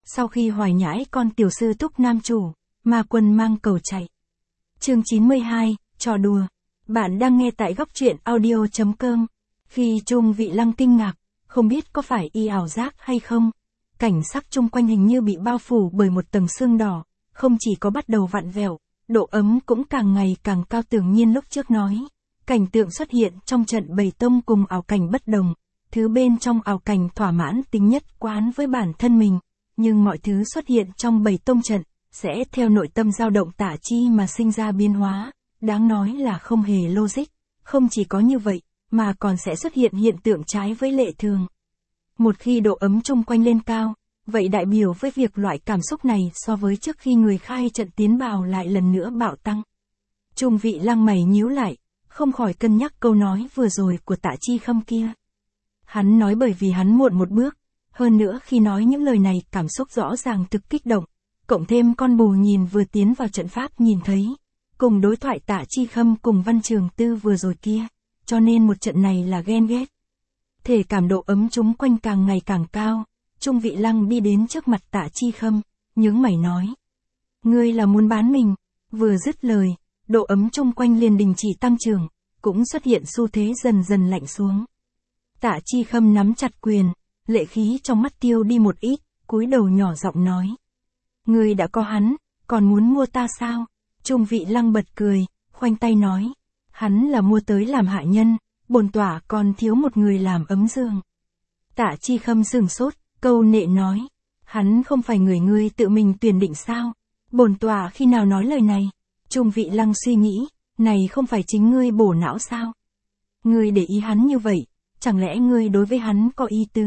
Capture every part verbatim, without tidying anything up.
Sau khi hoài nhãi con tiểu sư thúc nam chủ, ma quân mang cầu chạy. Chương chín mươi hai, trò đùa. Bạn đang nghe tại góc truyện audio chấm com. Khi Trung Vị Lăng kinh ngạc, không biết có phải y ảo giác hay không. Cảnh sắc chung quanh hình như bị bao phủ bởi một tầng sương đỏ, không chỉ có bắt đầu vặn vẹo, độ ấm cũng càng ngày càng cao. Tưởng nhiên lúc trước nói, cảnh tượng xuất hiện trong trận bầy tông cùng ảo cảnh bất đồng, thứ bên trong ảo cảnh thỏa mãn tính nhất quán với bản thân mình, nhưng mọi thứ xuất hiện trong bầy tông trận, sẽ theo nội tâm dao động tả chi mà sinh ra biến hóa, đáng nói là không hề logic, không chỉ có như vậy, mà còn sẽ xuất hiện hiện tượng trái với lệ thường. Một khi độ ấm chung quanh lên cao, vậy đại biểu với việc loại cảm xúc này so với trước khi người khai trận tiến vào lại lần nữa bạo tăng. Trung Vị Lăng mày nhíu lại, không khỏi cân nhắc câu nói vừa rồi của Tạ Chi Khâm kia. Hắn nói bởi vì hắn muộn một bước, hơn nữa khi nói những lời này cảm xúc rõ ràng thực kích động, cộng thêm con bù nhìn vừa tiến vào trận pháp nhìn thấy, cùng đối thoại Tạ Chi Khâm cùng Văn Trường Tư vừa rồi kia, cho nên một trận này là ghen ghét. Thể cảm độ ấm chúng quanh càng ngày càng cao, Trung Vị Lăng đi đến trước mặt Tạ Chi Khâm, nhướng mày nói. Ngươi là muốn bán mình, vừa dứt lời, độ ấm chung quanh liền đình chỉ tăng trưởng, cũng xuất hiện xu thế dần dần lạnh xuống. Tạ Chi Khâm nắm chặt quyền, lệ khí trong mắt tiêu đi một ít, cúi đầu nhỏ giọng nói. Ngươi đã có hắn, còn muốn mua ta sao? Trung Vị Lăng bật cười, khoanh tay nói. Hắn là mua tới làm hạ nhân, bổn tỏa còn thiếu một người làm ấm giường. Tạ Chi Khâm sửng sốt, câu nệ nói. Hắn không phải người ngươi tự mình tuyển định sao? Bổn tỏa khi nào nói lời này? Trung Vị Lăng suy nghĩ, này không phải chính ngươi bổ não sao? Ngươi để ý hắn như vậy, chẳng lẽ ngươi đối với hắn có ý tứ?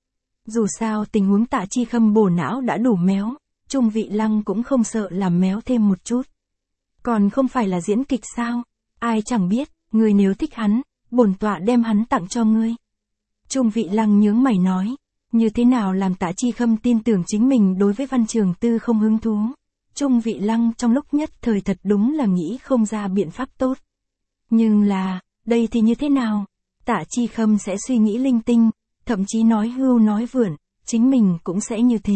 Dù sao tình huống Tạ Chi Khâm bổ não đã đủ méo, Trung Vị Lăng cũng không sợ làm méo thêm một chút. Còn không phải là diễn kịch sao? Ai chẳng biết, ngươi nếu thích hắn, bổn tọa đem hắn tặng cho ngươi. Trung Vị Lăng nhướng mày nói, như thế nào làm Tạ Chi Khâm tin tưởng chính mình đối với Văn Trường Tư không hứng thú. Trung Vị Lăng trong lúc nhất thời thật đúng là nghĩ không ra biện pháp tốt. Nhưng là, đây thì như thế nào? Tạ Chi Khâm sẽ suy nghĩ linh tinh, thậm chí nói hưu nói vượn, chính mình cũng sẽ như thế.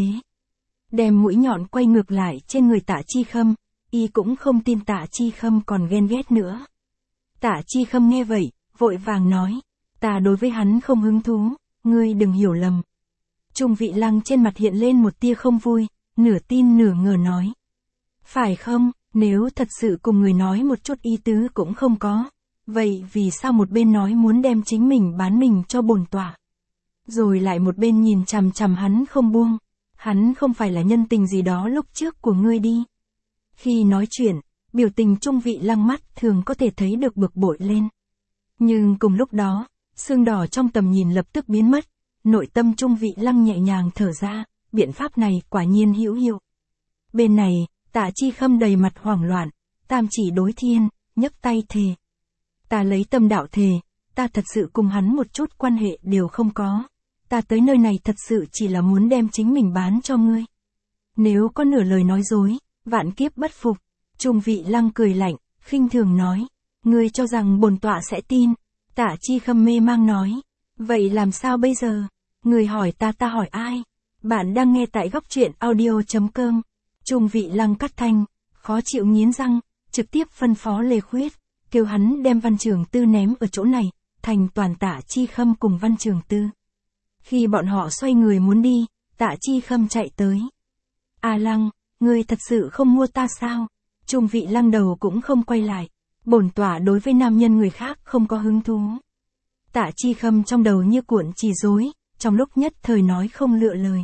Đem mũi nhọn quay ngược lại trên người Tạ Chi Khâm, y cũng không tin Tạ Chi Khâm còn ghen ghét nữa. Tạ Chi Khâm nghe vậy, vội vàng nói, ta đối với hắn không hứng thú, ngươi đừng hiểu lầm. Trung Vị Lăng trên mặt hiện lên một tia không vui, nửa tin nửa ngờ nói. Phải không, nếu thật sự cùng người nói một chút ý tứ cũng không có, vậy vì sao một bên nói muốn đem chính mình bán mình cho bổn tọa? Rồi lại một bên nhìn chằm chằm hắn không buông, hắn không phải là nhân tình gì đó lúc trước của ngươi đi. Khi nói chuyện, biểu tình Trung Vị Lăng mắt thường có thể thấy được bực bội lên. Nhưng cùng lúc đó, sương đỏ trong tầm nhìn lập tức biến mất, nội tâm Trung Vị Lăng nhẹ nhàng thở ra, biện pháp này quả nhiên hữu hiệu. Bên này, Tạ Chi Khâm đầy mặt hoảng loạn, tam chỉ đối thiên, nhấc tay thề. Ta lấy tâm đạo thề, ta thật sự cùng hắn một chút quan hệ đều không có. Ta tới nơi này thật sự chỉ là muốn đem chính mình bán cho ngươi. Nếu có nửa lời nói dối, vạn kiếp bất phục. Trung Vị Lăng cười lạnh, khinh thường nói. Ngươi cho rằng bổn tọa sẽ tin. Tạ Chi Khâm mê mang nói. Vậy làm sao bây giờ? Ngươi hỏi ta ta hỏi ai? Bạn đang nghe tại góc truyện audio chấm com. Trung Vị Lăng cắt thanh, khó chịu nghiến răng, trực tiếp phân phó Lê Khuyết, kêu hắn đem Văn Trường Tư ném ở chỗ này, thành toàn Tạ Chi Khâm cùng Văn Trường Tư. Khi bọn họ xoay người muốn đi, Tạ Chi Khâm chạy tới. A Lăng, ngươi thật sự không mua ta sao? Trung Vị Lăng đầu cũng không quay lại, bổn tọa đối với nam nhân người khác không có hứng thú. Tạ Chi Khâm trong đầu như cuộn chỉ rối, trong lúc nhất thời nói không lựa lời.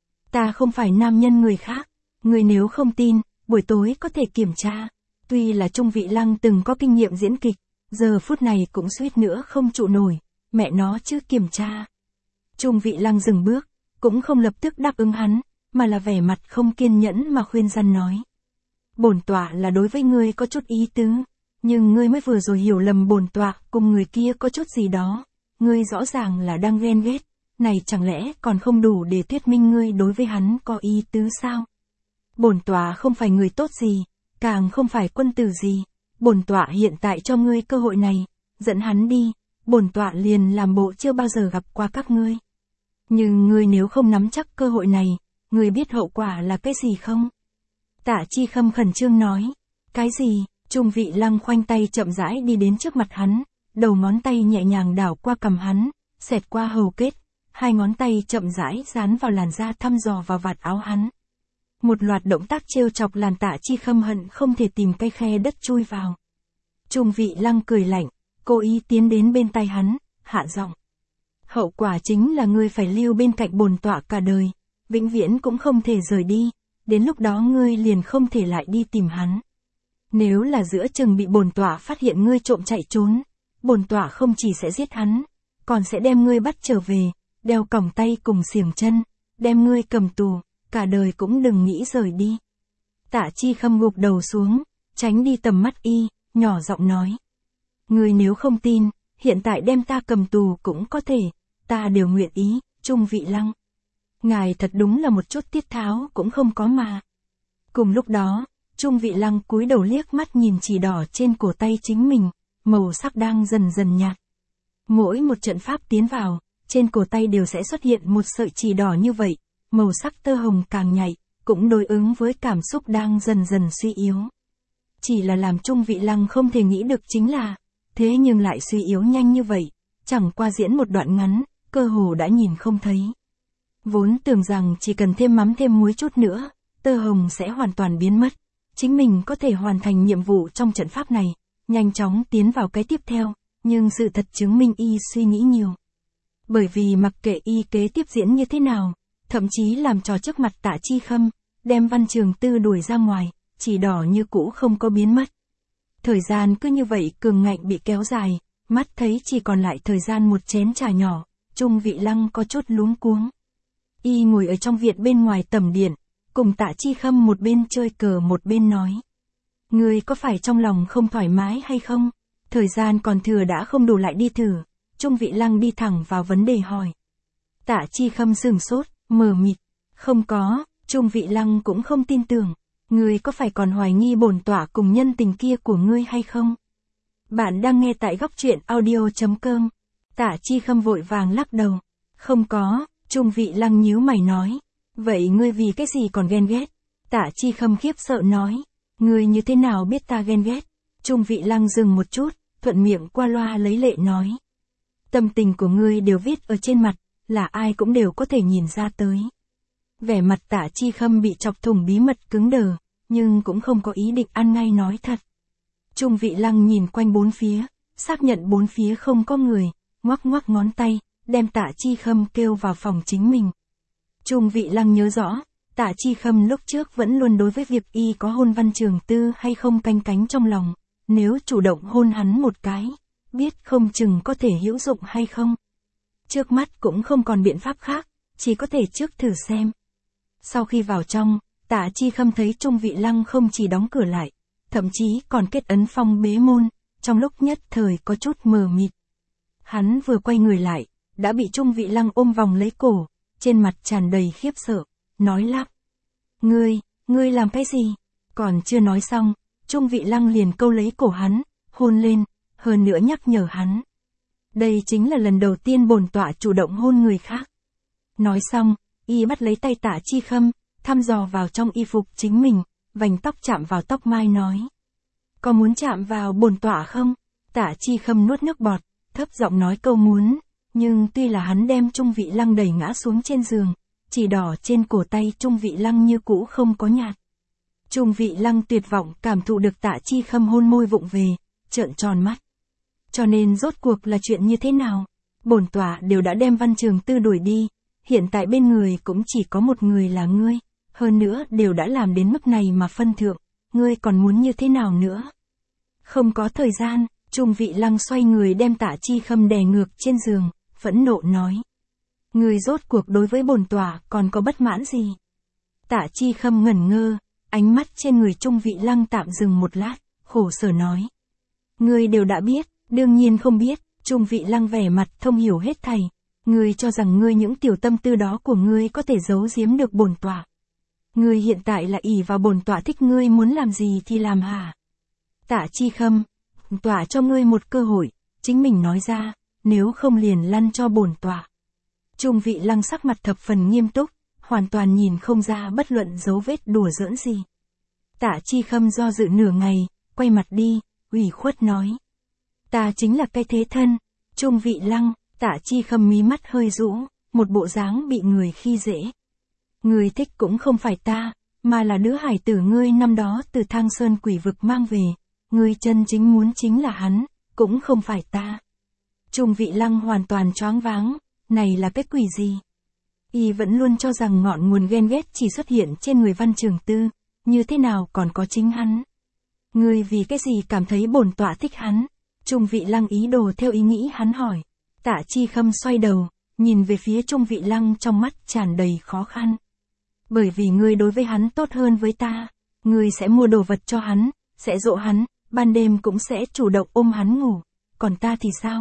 Ta không phải nam nhân người khác. Người nếu không tin, buổi tối có thể kiểm tra. Tuy là Trung Vị Lăng từng có kinh nghiệm diễn kịch, giờ phút này cũng suýt nữa không trụ nổi, mẹ nó chứ kiểm tra. Trung Vị Lăng dừng bước, cũng không lập tức đáp ứng hắn, mà là vẻ mặt không kiên nhẫn mà khuyên răn nói. Bổn tọa là đối với ngươi có chút ý tứ, nhưng ngươi mới vừa rồi hiểu lầm bổn tọa cùng người kia có chút gì đó. Ngươi rõ ràng là đang ghen ghét, này chẳng lẽ còn không đủ để thuyết minh ngươi đối với hắn có ý tứ sao? Bổn tọa không phải người tốt gì, càng không phải quân tử gì. Bổn tọa hiện tại cho ngươi cơ hội này, dẫn hắn đi, bổn tọa liền làm bộ chưa bao giờ gặp qua các ngươi. Nhưng ngươi nếu không nắm chắc cơ hội này, ngươi biết hậu quả là cái gì không? Tạ Chi Khâm khẩn trương nói. Cái gì? Trung Vị Lăng khoanh tay chậm rãi đi đến trước mặt hắn, đầu ngón tay nhẹ nhàng đảo qua cằm hắn, xẹt qua hầu kết, hai ngón tay chậm rãi dán vào làn da thăm dò vào vạt áo hắn. Một loạt động tác trêu chọc làm Tạ Chi Khâm hận không thể tìm cái khe đất chui vào. Trung Vị Lăng cười lạnh, cố ý tiến đến bên tai hắn, hạ giọng. Hậu quả chính là ngươi phải lưu bên cạnh bổn tọa cả đời, vĩnh viễn cũng không thể rời đi, đến lúc đó ngươi liền không thể lại đi tìm hắn. Nếu là giữa chừng bị bổn tọa phát hiện ngươi trộm chạy trốn, bổn tọa không chỉ sẽ giết hắn, còn sẽ đem ngươi bắt trở về, đeo còng tay cùng xiềng chân, đem ngươi cầm tù, cả đời cũng đừng nghĩ rời đi. Tạ Chi Khâm gục đầu xuống, tránh đi tầm mắt y, nhỏ giọng nói. Ngươi nếu không tin, hiện tại đem ta cầm tù cũng có thể, ta đều nguyện ý, Trung Vị Lăng. Ngài thật đúng là một chút tiết tháo cũng không có mà. Cùng lúc đó, Trung Vị Lăng cúi đầu liếc mắt nhìn chỉ đỏ trên cổ tay chính mình, màu sắc đang dần dần nhạt. Mỗi một trận pháp tiến vào, trên cổ tay đều sẽ xuất hiện một sợi chỉ đỏ như vậy, màu sắc tơ hồng càng nhạy, cũng đối ứng với cảm xúc đang dần dần suy yếu. Chỉ là làm Trung Vị Lăng không thể nghĩ được chính là, thế nhưng lại suy yếu nhanh như vậy, chẳng qua diễn một đoạn ngắn, cơ hồ đã nhìn không thấy. Vốn tưởng rằng chỉ cần thêm mắm thêm muối chút nữa, tơ hồng sẽ hoàn toàn biến mất, chính mình có thể hoàn thành nhiệm vụ trong trận pháp này, nhanh chóng tiến vào cái tiếp theo, nhưng sự thật chứng minh y suy nghĩ nhiều. Bởi vì mặc kệ y kế tiếp diễn như thế nào, thậm chí làm trò trước mặt Tạ Chi Khâm, đem Văn Trường Tư đuổi ra ngoài, chỉ đỏ như cũ không có biến mất. Thời gian cứ như vậy cường ngạnh bị kéo dài, mắt thấy chỉ còn lại thời gian một chén trà nhỏ, Trung Vị Lăng có chút luống cuống. Y ngồi ở trong viện bên ngoài tầm điện, cùng Tạ Chi Khâm một bên chơi cờ một bên nói. Ngươi có phải trong lòng không thoải mái hay không? Thời gian còn thừa đã không đủ lại đi thử. Trung Vị Lăng đi thẳng vào vấn đề hỏi. Tạ Chi Khâm sửng sốt, mờ mịt. Không có, Trung Vị Lăng cũng không tin tưởng. Ngươi có phải còn hoài nghi bổn tọa cùng nhân tình kia của ngươi hay không? Bạn đang nghe tại góc truyện audio chấm com. Tạ Chi Khâm vội vàng lắc đầu. Không có, Trung Vị Lăng nhíu mày nói. Vậy ngươi vì cái gì còn ghen ghét? Tạ Chi Khâm khiếp sợ nói. Ngươi như thế nào biết ta ghen ghét? Trung Vị Lăng dừng một chút, thuận miệng qua loa lấy lệ nói. Tâm tình của ngươi đều viết ở trên mặt, là ai cũng đều có thể nhìn ra tới. Vẻ mặt Tạ Chi Khâm bị chọc thủng bí mật cứng đờ, nhưng cũng không có ý định ăn ngay nói thật. Trung Vị Lăng nhìn quanh bốn phía, xác nhận bốn phía không có người, ngoắc ngoắc ngón tay, đem Tạ Chi Khâm kêu vào phòng chính mình. Trung Vị Lăng nhớ rõ, Tạ Chi Khâm lúc trước vẫn luôn đối với việc y có hôn Văn Trường Tư hay không canh cánh trong lòng, nếu chủ động hôn hắn một cái, biết không chừng có thể hữu dụng hay không. Trước mắt cũng không còn biện pháp khác, chỉ có thể trước thử xem. Sau khi vào trong, Tạ Chi Khâm thấy Trung Vị Lăng không chỉ đóng cửa lại, thậm chí còn kết ấn phong bế môn, trong lúc nhất thời có chút mờ mịt. Hắn vừa quay người lại, đã bị Trung Vị Lăng ôm vòng lấy cổ, trên mặt tràn đầy khiếp sợ, nói lắp. Ngươi, ngươi làm cái gì? Còn chưa nói xong, Trung Vị Lăng liền câu lấy cổ hắn, hôn lên, hơn nữa nhắc nhở hắn. Đây chính là lần đầu tiên bổn tọa chủ động hôn người khác. Nói xong, y bắt lấy tay Tạ Chi Khâm, thăm dò vào trong y phục chính mình, vành tóc chạm vào tóc mai nói. Có muốn chạm vào bổn tọa không? Tạ Chi Khâm nuốt nước bọt, thấp giọng nói câu muốn, nhưng tuy là hắn đem Trung Vị Lăng đẩy ngã xuống trên giường, chỉ đỏ trên cổ tay Trung Vị Lăng như cũ không có nhạt. Trung Vị Lăng tuyệt vọng cảm thụ được Tạ Chi Khâm hôn môi vụng về, trợn tròn mắt. Cho nên rốt cuộc là chuyện như thế nào? Bổn tọa đều đã đem Văn Trường Tư đuổi đi, hiện tại bên người cũng chỉ có một người là ngươi, hơn nữa đều đã làm đến mức này mà phân thượng, ngươi còn muốn như thế nào nữa? Không có thời gian, Trung Vị Lăng xoay người đem Tạ Chi Khâm đè ngược trên giường, phẫn nộ nói. Ngươi rốt cuộc đối với bổn tọa còn có bất mãn gì? Tạ Chi Khâm ngẩn ngơ, ánh mắt trên người Trung Vị Lăng tạm dừng một lát, khổ sở nói. Ngươi đều đã biết, đương nhiên không biết, Trung Vị Lăng vẻ mặt thông hiểu hết thảy. Ngươi cho rằng ngươi những tiểu tâm tư đó của ngươi có thể giấu giếm được bổn tọa. Ngươi hiện tại là ỷ vào bổn tọa thích ngươi muốn làm gì thì làm hả? Tạ Chi Khâm, tọa cho ngươi một cơ hội, chính mình nói ra, nếu không liền lăn cho bổn tọa. Trung Vị Lăng sắc mặt thập phần nghiêm túc, hoàn toàn nhìn không ra bất luận dấu vết đùa giỡn gì. Tạ Chi Khâm do dự nửa ngày, quay mặt đi, ủy khuất nói. Ta chính là cái thế thân, Trung Vị Lăng. Tạ Chi Khâm mí mắt hơi rũ, một bộ dáng bị người khi dễ. Ngươi thích cũng không phải ta, mà là đứa hải tử ngươi năm đó từ Thang Sơn quỷ vực mang về, ngươi chân chính muốn chính là hắn, cũng không phải ta. Trung Vị Lăng hoàn toàn choáng váng, này là cái quỷ gì? Y vẫn luôn cho rằng ngọn nguồn ghen ghét chỉ xuất hiện trên người Văn Trường Tư, như thế nào còn có chính hắn? Ngươi vì cái gì cảm thấy bổn tọa thích hắn? Trung Vị Lăng ý đồ theo ý nghĩ hắn hỏi. Tạ Chi Khâm xoay đầu, nhìn về phía Trung Vị Lăng trong mắt tràn đầy khó khăn. Bởi vì ngươi đối với hắn tốt hơn với ta, ngươi sẽ mua đồ vật cho hắn, sẽ dỗ hắn, ban đêm cũng sẽ chủ động ôm hắn ngủ, còn ta thì sao?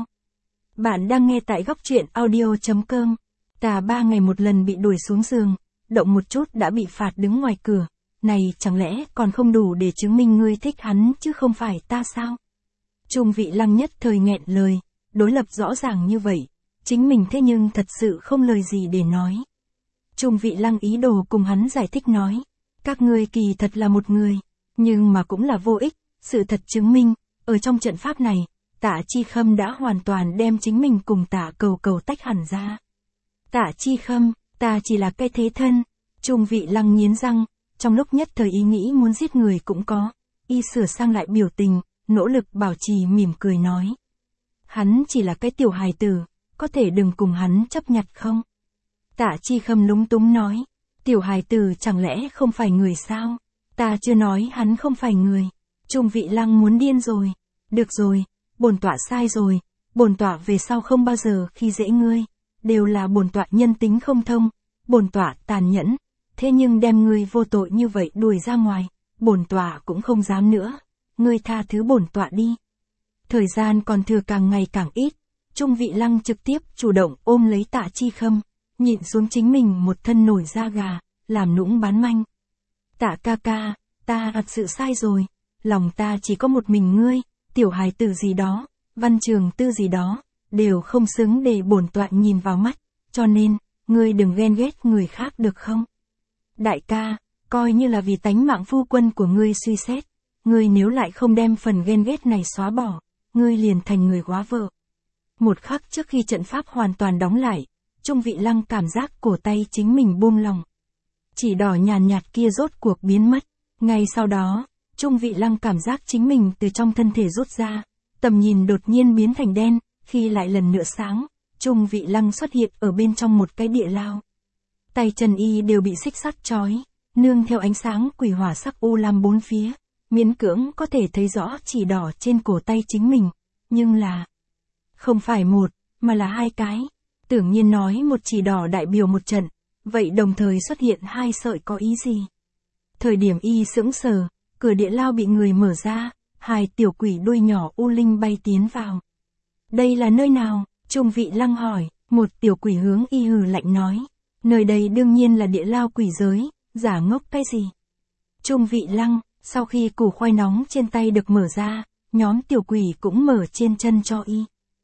Bạn đang nghe tại góc truyện audio chấm com. Ta ba ngày một lần bị đuổi xuống giường, động một chút đã bị phạt đứng ngoài cửa, này chẳng lẽ còn không đủ để chứng minh ngươi thích hắn chứ không phải ta sao? Trung Vị Lăng nhất thời nghẹn lời, đối lập rõ ràng như vậy, chính mình thế nhưng thật sự không lời gì để nói. Trung Vị Lăng ý đồ cùng hắn giải thích nói, các ngươi kỳ thật là một người, nhưng mà cũng là vô ích, sự thật chứng minh, ở trong trận pháp này, Tạ Chi Khâm đã hoàn toàn đem chính mình cùng Tạ Cầu Cầu tách hẳn ra. Tạ Chi Khâm, ta chỉ là cái thế thân. Trung Vị Lăng nghiến răng, trong lúc nhất thời ý nghĩ muốn giết người cũng có, y sửa sang lại biểu tình, nỗ lực bảo trì mỉm cười nói. Hắn chỉ là cái tiểu hài tử, có thể đừng cùng hắn chấp nhặt không? Tạ Chi Khâm lúng túng nói, tiểu hài tử chẳng lẽ không phải người sao? Ta chưa nói hắn không phải người. Trung Vị Lăng muốn điên rồi. Được rồi, bổn tọa sai rồi, bổn tọa về sau không bao giờ khi dễ ngươi, đều là bổn tọa nhân tính không thông, bổn tọa tàn nhẫn, thế nhưng đem ngươi vô tội như vậy đuổi ra ngoài, bổn tọa cũng không dám nữa, ngươi tha thứ bổn tọa đi. Thời gian còn thừa càng ngày càng ít, Trung Vị Lăng trực tiếp chủ động ôm lấy Tạ Chi Khâm, nhịn xuống chính mình một thân nổi da gà, làm nũng bán manh. Tạ ca ca, ta thật sự sai rồi, lòng ta chỉ có một mình ngươi, tiểu hài tử gì đó, Văn Trường Tư gì đó, đều không xứng để bổn tọa nhìn vào mắt, cho nên, ngươi đừng ghen ghét người khác được không? Đại ca, coi như là vì tánh mạng phu quân của ngươi suy xét, ngươi nếu lại không đem phần ghen ghét này xóa bỏ, ngươi liền thành người góa vợ. Một khắc trước khi trận pháp hoàn toàn đóng lại, Trung Vị Lăng cảm giác cổ tay chính mình buông lỏng. Chỉ đỏ nhàn nhạt kia rốt cuộc biến mất, ngay sau đó, Trung Vị Lăng cảm giác chính mình từ trong thân thể rút ra, tầm nhìn đột nhiên biến thành đen, khi lại lần nữa sáng, Trung Vị Lăng xuất hiện ở bên trong một cái địa lao. Tay chân y đều bị xích sắt trói, nương theo ánh sáng quỷ hỏa sắc u lam bốn phía, miễn cưỡng có thể thấy rõ chỉ đỏ trên cổ tay chính mình, nhưng là không phải một, mà là hai cái. Tưởng nhiên nói một chỉ đỏ đại biểu một trận, vậy đồng thời xuất hiện hai sợi có ý gì? Thời điểm y sững sờ, cửa địa lao bị người mở ra, hai tiểu quỷ đuôi nhỏ u linh bay tiến vào. Đây là nơi nào? Trung Vị Lăng hỏi, một tiểu quỷ hướng y hừ lạnh nói. Nơi đây đương nhiên là địa lao quỷ giới, giả ngốc cái gì? Trung Vị Lăng, sau khi củ khoai nóng trên tay được mở ra, nhóm tiểu quỷ cũng mở trên chân cho y.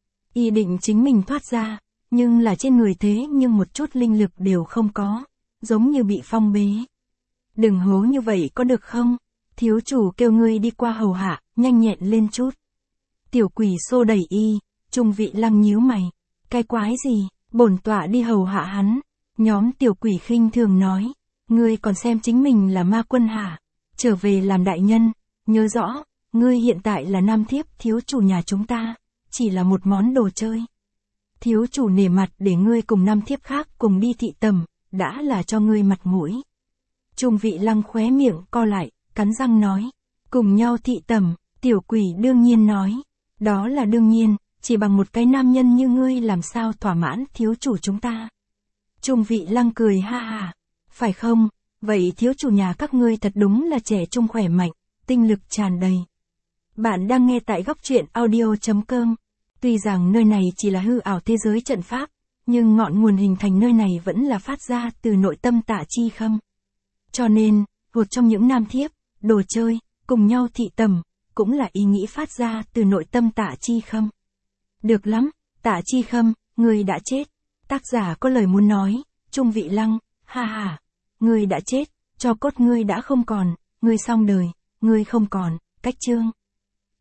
Y định chính mình thoát ra, nhưng là trên người thế nhưng một chút linh lực đều không có, giống như bị phong bế. Đừng hố như vậy có được không? Thiếu chủ kêu ngươi đi qua hầu hạ, nhanh nhẹn lên chút. Tiểu quỷ xô đẩy y, Trung Vị Lăng nhíu mày. Cái quái gì, bổn tọa đi hầu hạ hắn. Nhóm tiểu quỷ khinh thường nói, ngươi còn xem chính mình là ma quân hả? Trở về làm đại nhân, nhớ rõ, ngươi hiện tại là nam thiếp thiếu chủ nhà chúng ta, chỉ là một món đồ chơi. Thiếu chủ nể mặt để ngươi cùng nam thiếp khác cùng đi thị tầm, đã là cho ngươi mặt mũi. Trung Vị Lăng khóe miệng co lại, cắn răng nói, cùng nhau thị tầm, tiểu quỷ đương nhiên nói, đó là đương nhiên, chỉ bằng một cái nam nhân như ngươi làm sao thỏa mãn thiếu chủ chúng ta. Trung Vị Lăng cười ha ha, phải không, vậy thiếu chủ nhà các ngươi thật đúng là trẻ trung khỏe mạnh, tinh lực tràn đầy. Bạn đang nghe tại góc truyện audio chấm com. Tuy rằng nơi này chỉ là hư ảo thế giới trận pháp, nhưng ngọn nguồn hình thành nơi này vẫn là phát ra từ nội tâm Tạ Chi Khâm. Cho nên, một trong những nam thiếp, đồ chơi, cùng nhau thị tầm, cũng là ý nghĩ phát ra từ nội tâm Tạ Chi Khâm. Được lắm, Tạ Chi Khâm, ngươi đã chết. Tác giả có lời muốn nói, Trung Vị Lăng, Ha ha, ngươi đã chết, cho cốt ngươi đã không còn, ngươi xong đời, ngươi không còn, cách chương.